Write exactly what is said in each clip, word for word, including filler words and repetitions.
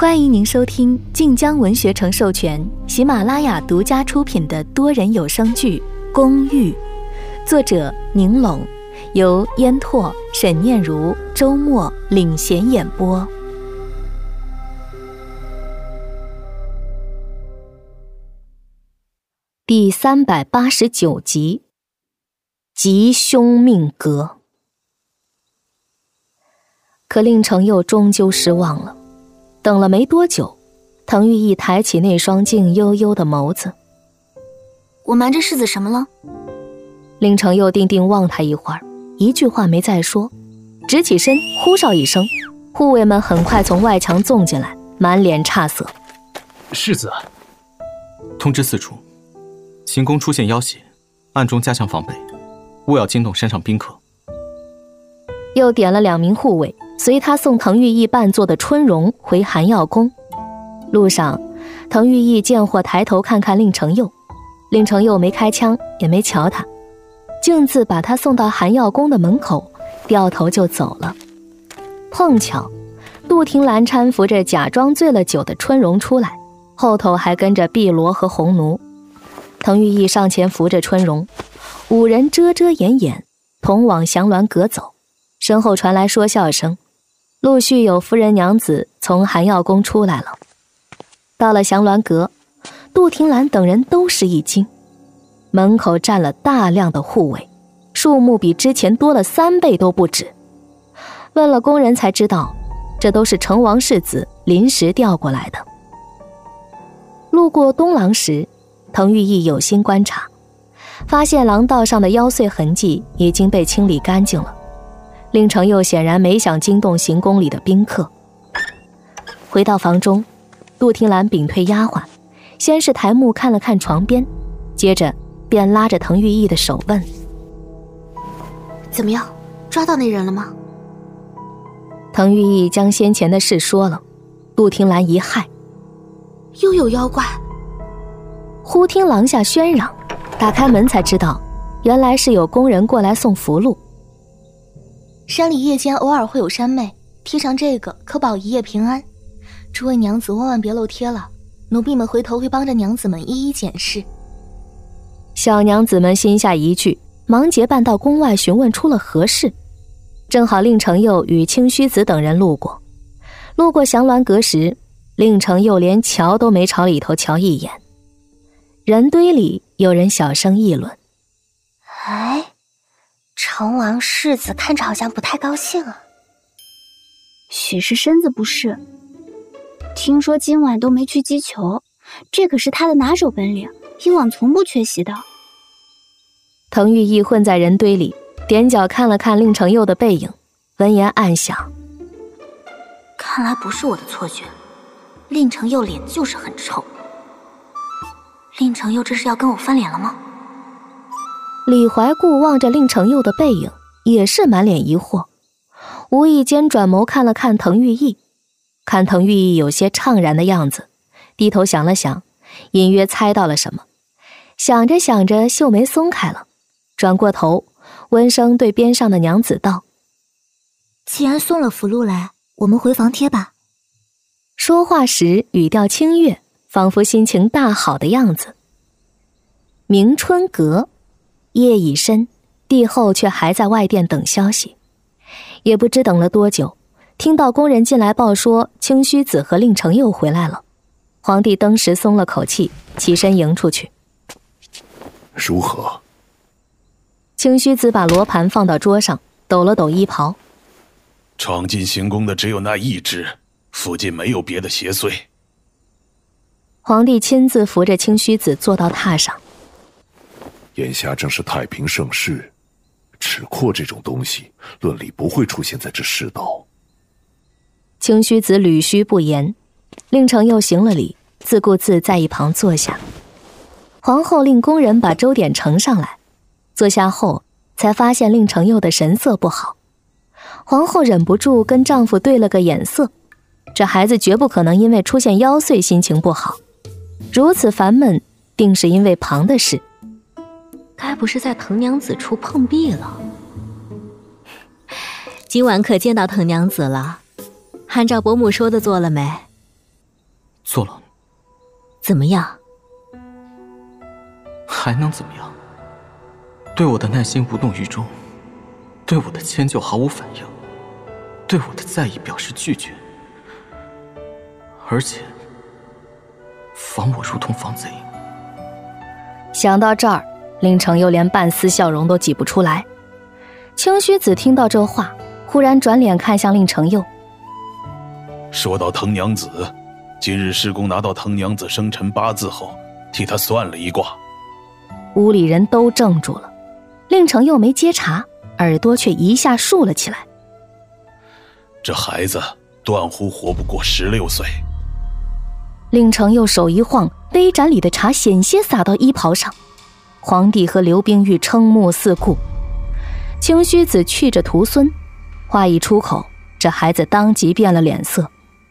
欢迎您收听晋江文学城授权、喜马拉雅独家出品的多人有声剧《公寓》，作者宁拢，由烟拓、沈念如、周末领衔演播。第三百八十九集，吉凶命格。可令程又终究失望了。等了没多久，滕玉义抬起那双静悠悠的眸子。 我瞒着世子什么了？ 令程又定定望他一会儿，一句话没再说，直起身呼哨一声，护卫们很快从外墙纵进来，满脸诧色。 世子，通知四处，行宫出现妖邪，暗中加强防备，勿要惊动山上宾客。 又点了两名护卫，随他送滕玉义扮作的春容回寒药宫。路上，滕玉义见货抬头看看令程佑，令程佑没开枪，也没瞧他，径自把他送到寒药宫的门口，掉头就走了。碰巧，杜婷兰搀扶着假装醉了酒的春容出来，后头还跟着碧罗和红奴。滕玉义上前扶着春容，五人遮遮掩掩，同往祥鸾阁走。身后传来说笑声，陆续有夫人娘子从寒药宫出来了。到了祥鸾阁，杜婷兰等人都是一惊，门口站了大量的护卫，数目比之前多了三倍都不止。问了宫人才知道，这都是成王世子临时调过来的。路过东廊时，滕玉义有心观察，发现廊道上的妖祟痕迹已经被清理干净了。令程又显然没想惊动行宫里的宾客。回到房中，杜婷兰屏退丫鬟，先是抬目看了看床边，接着便拉着滕玉义的手问： 怎么样，抓到那人了吗？ 滕玉义将先前的事说了。杜婷兰一骇， 又有妖怪。 忽听廊下喧嚷，打开门才知道，原来是有工人过来送符箓。 山里夜间偶尔会有山魅，贴上这个可保一夜平安。诸位娘子万万别漏贴了，奴婢们回头会帮着娘子们一一检视。 小娘子们心下一惧，忙结伴到宫外询问出了何事。正好令程佑与清虚子等人路过，路过祥鸾阁时，令程佑连瞧都没朝里头瞧一眼。人堆里有人小声议论： 哎，成王世子看着好像不太高兴啊。 许是身子不适，听说今晚都没去击球，这可是他的拿手本领，以往从不缺席的。 滕玉义混在人堆里，踮脚看了看令程佑的背影，闻言暗想： 看来不是我的错觉，令程佑脸就是很臭。令程佑这是要跟我翻脸了吗？ 李怀固望着令程佑的背影，也是满脸疑惑，无意间转眸看了看滕玉义，看滕玉义有些怅然的样子，低头想了想，隐约猜到了什么，想着想着秀眉松开了，转过头温声对边上的娘子道： 既然送了符箓来，我们回房贴吧。 说话时语调清越，仿佛心情大好的样子。明春阁，夜已深，帝后却还在外殿等消息。也不知等了多久，听到宫人进来报说清虚子和令程佑回来了。皇帝登时松了口气，起身迎出去。 如何？ 清虚子把罗盘放到桌上，抖了抖衣袍。 闯进行宫的只有那一只，附近没有别的邪祟。 皇帝亲自扶着清虚子坐到榻上。 眼下正是太平盛世，尺阔这种东西论理不会出现在这世道。 清虚子捋须不言，令程佑行了礼，自顾自在一旁坐下。皇后令宫人把粥点盛上来，坐下后才发现令程佑的神色不好。皇后忍不住跟丈夫对了个眼色，这孩子绝不可能因为出现妖祟心情不好，如此烦闷定是因为旁的事。 该不是在滕娘子处碰壁了？今晚可见到滕娘子了？按照伯母说的做了没？ 做了。 怎么样？ 还能怎么样？对我的耐心无动于衷，对我的迁就毫无反应，对我的在意表示拒绝，而且防我如同防贼。 想到这儿，令程又连半丝笑容都挤不出来。清虚子听到这话，忽然转脸看向令程佑。 说到藤娘子，今日师公拿到藤娘子生辰八字后，替她算了一卦。 屋里人都怔住了，令程佑没接茬，耳朵却一下竖了起来。 这孩子断乎活不过十六岁。 令程佑手一晃，杯盏里的茶险些洒到衣袍上。皇帝和刘冰玉瞠目四顾，清虚子觑着徒孙，话一出口，这孩子当即变了脸色。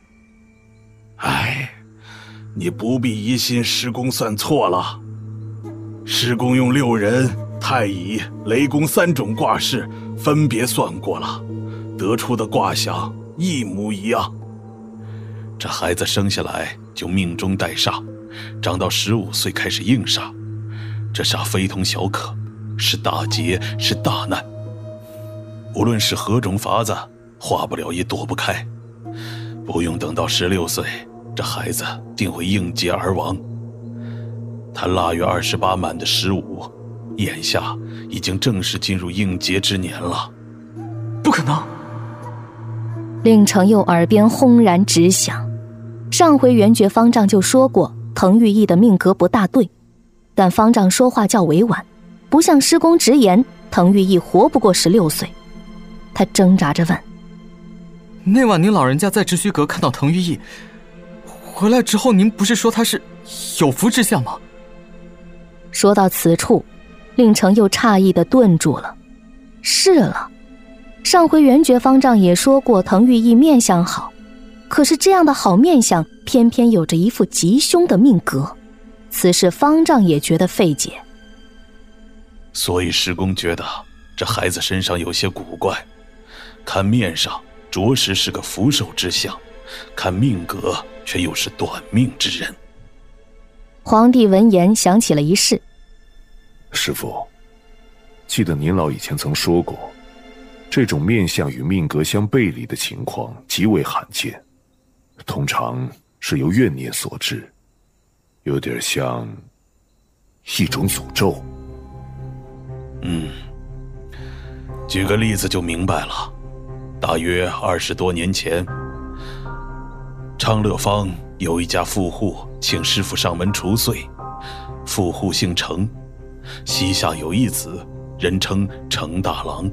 唉，你不必疑心师公算错了。师公用六人、太乙、雷公三种卦式分别算过了，得出的卦象一模一样。这孩子生下来就命中带煞，长到十五岁开始应煞。这煞非同小可，是大劫，是大难。无论是何种法子，化不了也躲不开。不用等到十六岁，这孩子定会应劫而亡。他腊月二十八满的十五，眼下已经正式进入应劫之年了。 不可能！ 令程佑耳边轰然直响。上回元觉方丈就说过，滕玉义的命格不大对，但方丈说话较委婉，不像师公直言，滕玉义活不过十六岁。他挣扎着问： 那晚您老人家在知虚阁看到滕玉义，回来之后您不是说他是有福之相吗？ 说到此处，令程又诧异地顿住了。是了，上回元觉方丈也说过滕玉义面相好，可是这样的好面相偏偏有着一副吉凶的命格，此事方丈也觉得费解。 所以师公觉得这孩子身上有些古怪，看面上着实是个福寿之相，看命格却又是短命之人。 皇帝闻言想起了一事。 师父，记得您老以前曾说过，这种面相与命格相背离的情况极为罕见，通常是由怨念所致，有点像一种诅咒。嗯，举个例子就明白了。大约二十多年前，昌乐坊有一家富户请师傅上门除祟。富户姓程，膝下有一子，人称程大郎。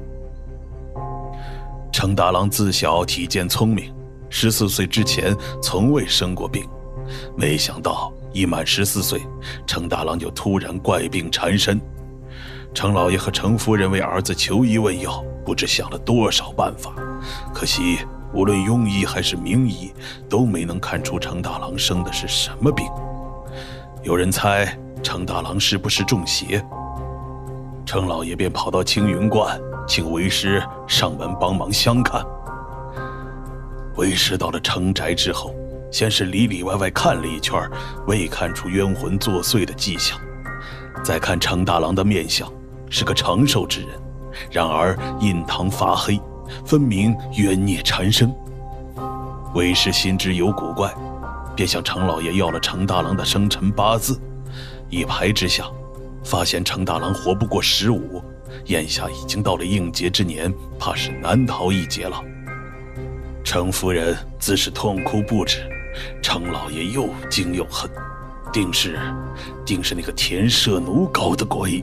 程大郎自小体健聪明，十四岁之前从未生过病，没想到一满十四岁，程大郎就突然怪病缠身。程老爷和程夫人为儿子求医问药，不知想了多少办法，可惜无论庸医还是名医，都没能看出程大郎生的是什么病。有人猜程大郎是不是中邪，程老爷便跑到青云观，请为师上门帮忙相看。为师到了程宅之后，先是里里外外看了一圈，未看出冤魂作祟的迹象。再看程大郎的面相，是个长寿之人，然而印堂发黑，分明冤孽缠身。为师心知有古怪，便向程老爷要了程大郎的生辰八字。一排之下，发现程大郎活不过十五，眼下已经到了应劫之年，怕是难逃一劫了。程夫人自是痛哭不止，程老爷又惊又恨，定是定是那个田舍奴搞的鬼。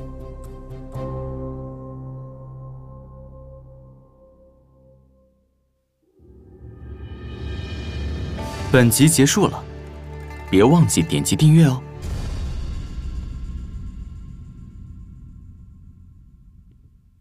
本集结束了，别忘记点击订阅哦。